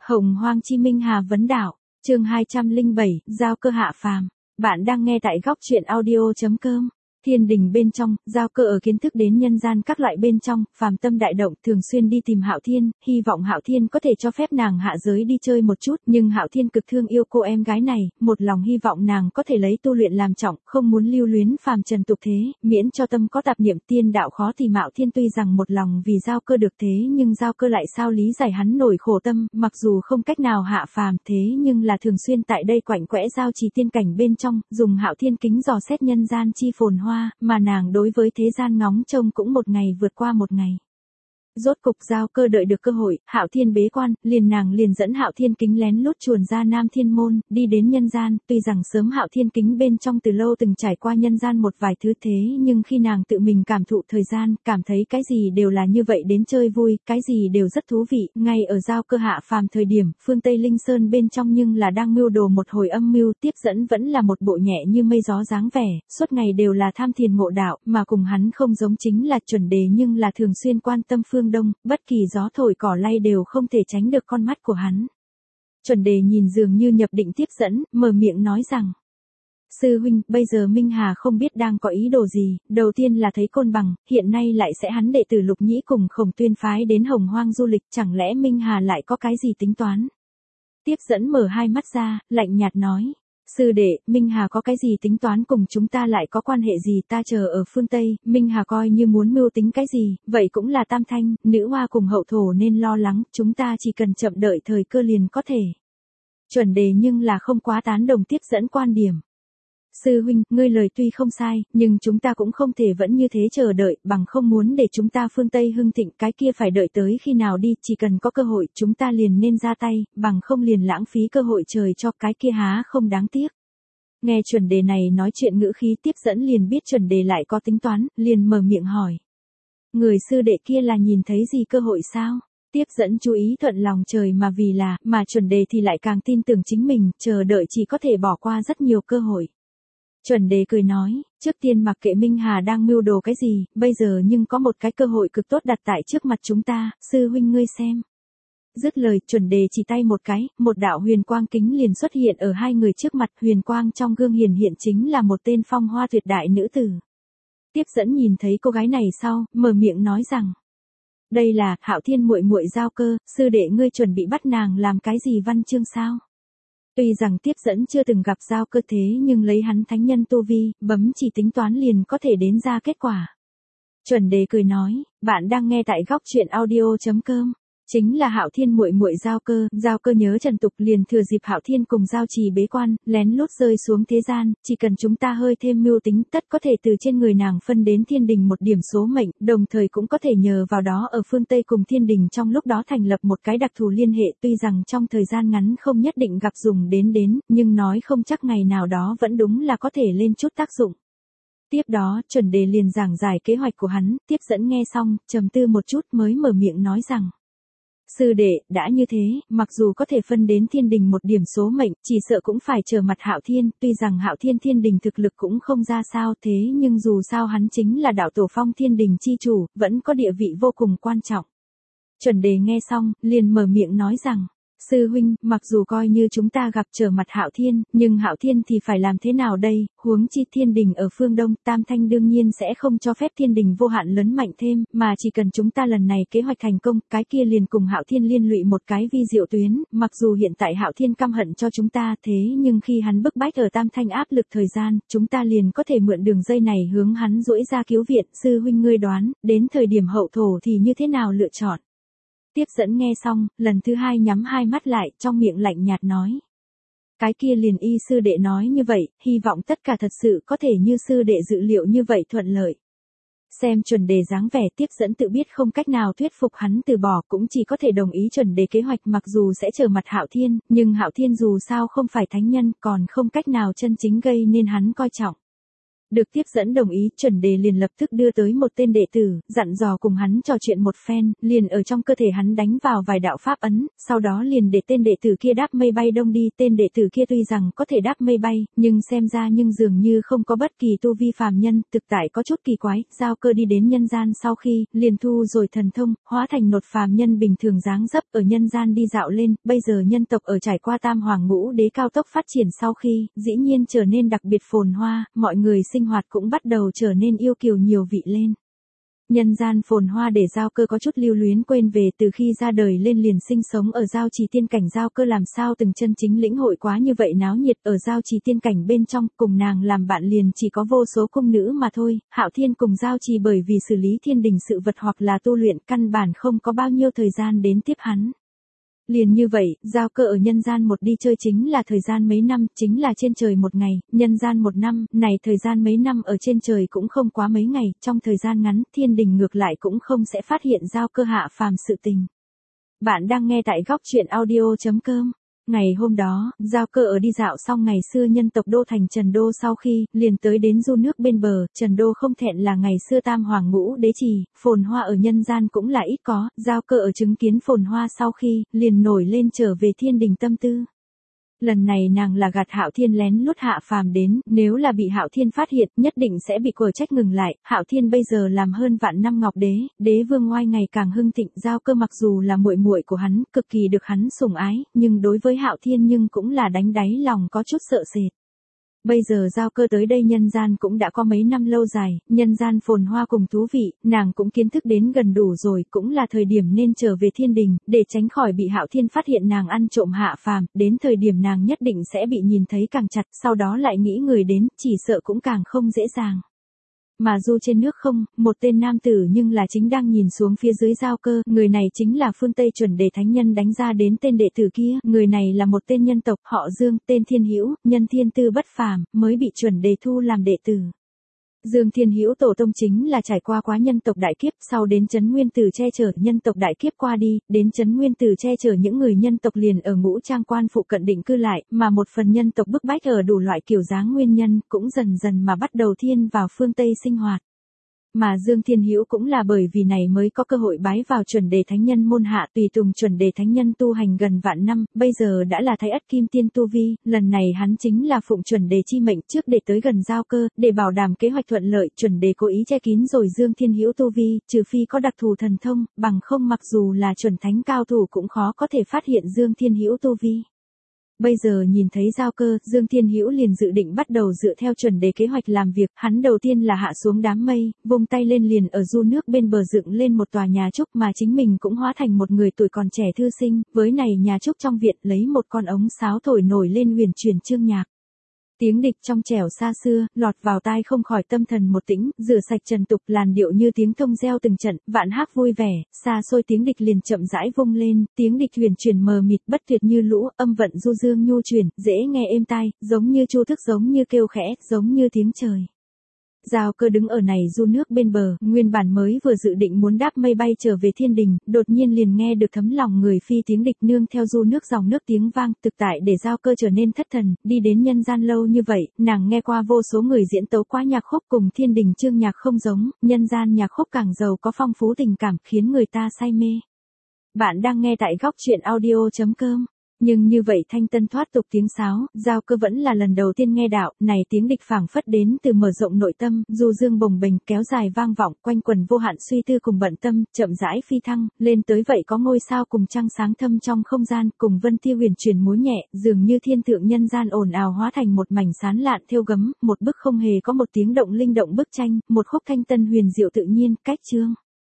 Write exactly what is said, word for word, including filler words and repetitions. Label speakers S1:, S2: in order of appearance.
S1: Hồng Hoang Chi Minh Hà vấn đạo, chương hai trăm lẻ bảy, giao cơ hạ phàm. Bạn đang nghe tại góc truyện audio.com. Thiên đình bên trong, giao cơ ở kiến thức đến nhân gian các loại bên trong, phàm tâm đại động, thường xuyên đi tìm Hạo Thiên, hy vọng Hạo Thiên có thể cho phép nàng hạ giới đi chơi một chút, nhưng Hạo Thiên cực thương yêu cô em gái này, một lòng hy vọng nàng có thể lấy tu luyện làm trọng, không muốn lưu luyến phàm trần tục thế, miễn cho tâm có tạp niệm tiên đạo khó tìm. Hạo Thiên tuy rằng một lòng vì giao cơ được thế, nhưng giao cơ lại sao lý giải hắn nổi khổ tâm, mặc dù không cách nào hạ phàm thế nhưng là thường xuyên tại đây quạnh quẽ giao trì tiên cảnh bên trong, dùng Hạo Thiên kính dò xét nhân gian chi phồn hoa, mà nàng đối với thế gian ngóng trông cũng một ngày vượt qua một ngày. Rốt cục giao cơ đợi được cơ hội, Hạo Thiên bế quan, liền nàng liền dẫn Hạo Thiên kính lén lút chuồn ra Nam Thiên môn, đi đến nhân gian, tuy rằng sớm Hạo Thiên kính bên trong từ lâu từng trải qua nhân gian một vài thứ thế, nhưng khi nàng tự mình cảm thụ thời gian, cảm thấy cái gì đều là như vậy đến chơi vui, cái gì đều rất thú vị, ngay ở giao cơ hạ phàm thời điểm, phương Tây Linh Sơn bên trong nhưng là đang mưu đồ một hồi âm mưu, tiếp dẫn vẫn là một bộ nhẹ như mây gió dáng vẻ, suốt ngày đều là tham thiền ngộ đạo, mà cùng hắn không giống chính là chuẩn đề nhưng là thường xuyên quan tâm phương Đông, bất kỳ gió thổi cỏ lay đều không thể tránh được con mắt của hắn. Chuẩn đề nhìn dường như nhập định tiếp dẫn, mở miệng nói rằng: Sư huynh, bây giờ Minh Hà không biết đang có ý đồ gì, đầu tiên là thấy Côn Bằng, hiện nay lại sẽ hắn đệ tử Lục Nhĩ cùng Khổng Tuyên phái đến Hồng Hoang du lịch, chẳng lẽ Minh Hà lại có cái gì tính toán? Tiếp dẫn mở hai mắt ra, lạnh nhạt nói: Sư đệ, Minh Hà có cái gì tính toán cùng chúng ta lại có quan hệ gì, ta chờ ở phương Tây, Minh Hà coi như muốn mưu tính cái gì, vậy cũng là Tam Thanh, Nữ Hoa cùng Hậu Thổ nên lo lắng, chúng ta chỉ cần chậm đợi thời cơ liền có thể. Chuẩn đề nhưng là không quá tán đồng tiếp dẫn quan điểm. Sư huynh, ngươi lời tuy không sai, nhưng chúng ta cũng không thể vẫn như thế chờ đợi, bằng không muốn để chúng ta phương Tây hưng thịnh, cái kia phải đợi tới khi nào đi, chỉ cần có cơ hội, chúng ta liền nên ra tay, bằng không liền lãng phí cơ hội trời cho, cái kia há không đáng tiếc. Nghe chuẩn đề này nói chuyện ngữ khí, tiếp dẫn liền biết chuẩn đề lại có tính toán, liền mở miệng hỏi: Người sư đệ kia là nhìn thấy gì cơ hội sao? Tiếp dẫn chú ý thuận lòng trời mà vì là, mà chuẩn đề thì lại càng tin tưởng chính mình, chờ đợi chỉ có thể bỏ qua rất nhiều cơ hội. Chuẩn đề cười nói, trước tiên mặc kệ Minh Hà đang mưu đồ cái gì, bây giờ nhưng có một cái cơ hội cực tốt đặt tại trước mặt chúng ta, sư huynh ngươi xem. Dứt lời, chuẩn đề chỉ tay một cái, một đạo huyền quang kính liền xuất hiện ở hai người trước mặt, huyền quang trong gương hiển hiện chính là một tên phong hoa tuyệt đại nữ tử. Tiếp dẫn nhìn thấy cô gái này sau, mở miệng nói rằng: Đây là Hạo Thiên muội muội giao cơ, sư đệ ngươi chuẩn bị bắt nàng làm cái gì văn chương sao? Tuy rằng tiếp dẫn chưa từng gặp giao cơ thế nhưng lấy hắn thánh nhân tu vi, bấm chỉ tính toán liền có thể đến ra kết quả. Chuẩn đề cười nói, bạn đang nghe tại góc truyện audio.com. Chính là Hạo Thiên muội muội giao cơ, giao cơ nhớ trần tục liền thừa dịp Hạo Thiên cùng giao trì bế quan, lén lút rơi xuống thế gian, chỉ cần chúng ta hơi thêm mưu tính tất có thể từ trên người nàng phân đến thiên đình một điểm số mệnh, đồng thời cũng có thể nhờ vào đó ở phương Tây cùng thiên đình trong lúc đó thành lập một cái đặc thù liên hệ, tuy rằng trong thời gian ngắn không nhất định gặp dùng đến đến, nhưng nói không chắc ngày nào đó vẫn đúng là có thể lên chút tác dụng. Tiếp đó, chuẩn đề liền giảng giải kế hoạch của hắn, tiếp dẫn nghe xong, trầm tư một chút mới mở miệng nói rằng: Sư đệ, đã như thế, mặc dù có thể phân đến thiên đình một điểm số mệnh, chỉ sợ cũng phải chờ mặt Hạo Thiên, tuy rằng Hạo Thiên thiên đình thực lực cũng không ra sao thế nhưng dù sao hắn chính là đạo tổ phong thiên đình chi chủ, vẫn có địa vị vô cùng quan trọng. Chuẩn đề nghe xong, liền mở miệng nói rằng: Sư huynh, mặc dù coi như chúng ta gặp trở mặt Hạo Thiên, nhưng Hạo Thiên thì phải làm thế nào đây, huống chi thiên đình ở phương Đông, Tam Thanh đương nhiên sẽ không cho phép thiên đình vô hạn lớn mạnh thêm, mà chỉ cần chúng ta lần này kế hoạch thành công, cái kia liền cùng Hạo Thiên liên lụy một cái vi diệu tuyến, mặc dù hiện tại Hạo Thiên căm hận cho chúng ta thế nhưng khi hắn bức bách ở Tam Thanh áp lực thời gian, chúng ta liền có thể mượn đường dây này hướng hắn duỗi ra cứu viện, sư huynh ngươi đoán, đến thời điểm Hậu Thổ thì như thế nào lựa chọn? Tiếp dẫn nghe xong, lần thứ hai nhắm hai mắt lại, trong miệng lạnh nhạt nói: Cái kia liền y sư đệ nói như vậy, hy vọng tất cả thật sự có thể như sư đệ dự liệu như vậy thuận lợi. Xem chuẩn đề dáng vẻ, tiếp dẫn tự biết không cách nào thuyết phục hắn từ bỏ, cũng chỉ có thể đồng ý chuẩn đề kế hoạch, mặc dù sẽ trở mặt Hạo Thiên, nhưng Hạo Thiên dù sao không phải thánh nhân, còn không cách nào chân chính gây nên hắn coi trọng. Được tiếp dẫn đồng ý, chuẩn đề liền lập tức đưa tới một tên đệ tử, dặn dò cùng hắn trò chuyện một phen, liền ở trong cơ thể hắn đánh vào vài đạo pháp ấn, sau đó liền để tên đệ tử kia đáp mây bay đông đi. Tên đệ tử kia tuy rằng có thể đáp mây bay, nhưng xem ra nhưng dường như không có bất kỳ tu vi phàm nhân, thực tại có chút kỳ quái. Giao Cơ đi đến nhân gian sau khi, liền thu rồi thần thông, hóa thành một phàm nhân bình thường dáng dấp ở nhân gian đi dạo lên. Bây giờ nhân tộc ở trải qua tam hoàng ngũ đế cao tốc phát triển sau khi, dĩ nhiên trở nên đặc biệt phồn hoa, mọi người sinh hoạt cũng bắt đầu trở nên yêu kiều nhiều vị lên. Nhân gian phồn hoa để Giao Cơ có chút lưu luyến quên về từ khi ra đời lên liền sinh sống ở Giao Trì tiên cảnh. Giao Cơ làm sao từng chân chính lĩnh hội quá như vậy náo nhiệt ở Giao Trì tiên cảnh bên trong, cùng nàng làm bạn liền chỉ có vô số cung nữ mà thôi. Hạo Thiên cùng Giao Trì bởi vì xử lý thiên đình sự vật hoặc là tu luyện căn bản không có bao nhiêu thời gian đến tiếp hắn. Liền như vậy, Giao Cơ ở nhân gian một đi chơi chính là thời gian mấy năm, chính là trên trời một ngày, nhân gian một năm, này thời gian mấy năm ở trên trời cũng không quá mấy ngày, trong thời gian ngắn, thiên đình ngược lại cũng không sẽ phát hiện Giao Cơ hạ phàm sự tình. Bạn đang nghe tại góc truyện audio chấm com. Ngày hôm đó, Giao Cơ ở đi dạo xong ngày xưa nhân tộc đô thành Trần Đô sau khi, liền tới đến du nước bên bờ. Trần Đô không thẹn là ngày xưa tam hoàng ngũ đế trì, phồn hoa ở nhân gian cũng là ít có. Giao Cơ ở chứng kiến phồn hoa sau khi, liền nổi lên trở về thiên đình tâm tư. Lần này nàng là gạt Hạo Thiên lén lút hạ phàm đến, nếu là bị Hạo Thiên phát hiện, nhất định sẽ bị quở trách ngừng lại. Hạo Thiên bây giờ làm hơn vạn năm ngọc đế, đế vương ngoai ngày càng hưng thịnh. Giao Cơ mặc dù là muội muội của hắn, cực kỳ được hắn sủng ái, nhưng đối với Hạo Thiên nhưng cũng là đánh đáy lòng có chút sợ sệt. Bây giờ Giao Cơ tới đây nhân gian cũng đã có mấy năm lâu dài, nhân gian phồn hoa cùng thú vị, nàng cũng kiến thức đến gần đủ rồi, cũng là thời điểm nên trở về thiên đình, để tránh khỏi bị Hạo Thiên phát hiện nàng ăn trộm hạ phàm, đến thời điểm nàng nhất định sẽ bị nhìn thấy càng chặt, sau đó lại nghĩ người đến, chỉ sợ cũng càng không dễ dàng. Mà du trên nước không, một tên nam tử nhưng là chính đang nhìn xuống phía dưới Giao Cơ, người này chính là phương Tây chuẩn đề thánh nhân đánh ra đến tên đệ tử kia, người này là một tên nhân tộc, họ Dương, tên Thiên Hữu, nhân thiên tư bất phàm, mới bị chuẩn đề thu làm đệ tử. Dương Thiên Hữu tổ tông chính là trải qua quá nhân tộc đại kiếp, sau đến Trấn Nguyên Tử che chở nhân tộc đại kiếp qua đi, đến Trấn Nguyên Tử che chở những người nhân tộc liền ở Ngũ Trang Quan phụ cận định cư lại, mà một phần nhân tộc bức bách ở đủ loại kiểu dáng nguyên nhân, cũng dần dần mà bắt đầu thiên vào phương Tây sinh hoạt. Mà Dương Thiên Hữu cũng là bởi vì này mới có cơ hội bái vào chuẩn đề thánh nhân môn hạ, tùy tùng chuẩn đề thánh nhân tu hành gần vạn năm, bây giờ đã là Thái Ất Kim Tiên tu vi, lần này hắn chính là phụng chuẩn đề chi mệnh trước để tới gần Giao Cơ, để bảo đảm kế hoạch thuận lợi, chuẩn đề cố ý che kín rồi Dương Thiên Hữu tu vi, trừ phi có đặc thù thần thông, bằng không mặc dù là chuẩn thánh cao thủ cũng khó có thể phát hiện Dương Thiên Hữu tu vi. Bây giờ nhìn thấy Giao Cơ, Dương Thiên Hữu liền dự định bắt đầu dựa theo chuẩn đề kế hoạch làm việc, hắn đầu tiên là hạ xuống đám mây, vung tay lên liền ở du nước bên bờ dựng lên một tòa nhà trúc mà chính mình cũng hóa thành một người tuổi còn trẻ thư sinh, với này nhà trúc trong viện lấy một con ống sáo thổi nổi lên huyền truyền chương nhạc. Tiếng địch trong trẻo xa xưa, lọt vào tai không khỏi tâm thần một tĩnh, rửa sạch trần tục làn điệu như tiếng thông reo từng trận, vạn hác vui vẻ, xa xôi tiếng địch liền chậm rãi vung lên, tiếng địch huyền truyền mờ mịt bất tuyệt như lũ, âm vận du dương nhu truyền, dễ nghe êm tai, giống như chu thức giống như kêu khẽ, giống như tiếng trời. Giao Cơ đứng ở này du nước bên bờ, nguyên bản mới vừa dự định muốn đáp mây bay trở về thiên đình, đột nhiên liền nghe được thấm lòng người phi tiếng địch nương theo du nước dòng nước tiếng vang, thực tại để Giao Cơ trở nên thất thần, đi đến nhân gian lâu như vậy, nàng nghe qua vô số người diễn tấu quá nhạc khúc cùng thiên đình chương nhạc không giống, nhân gian nhạc khúc càng giàu có phong phú tình cảm, khiến người ta say mê. Bạn đang nghe tại góc truyện audio chấm com. Nhưng như vậy thanh tân thoát tục tiếng sáo, Giao Cơ vẫn là lần đầu tiên nghe đạo, này tiếng địch phảng phất đến từ mở rộng nội tâm, du dương bồng bềnh, kéo dài vang vọng, quanh quần vô hạn suy tư cùng bận tâm, chậm rãi phi thăng, lên tới vậy có ngôi sao cùng trăng sáng thâm trong không gian, cùng vân tiêu huyền truyền múa nhẹ, dường như thiên thượng nhân gian ồn ào hóa thành một mảnh sán lạn thêu gấm, một bức không hề có một tiếng động linh động bức tranh, một khúc thanh tân huyền diệu tự nhiên, cách chương.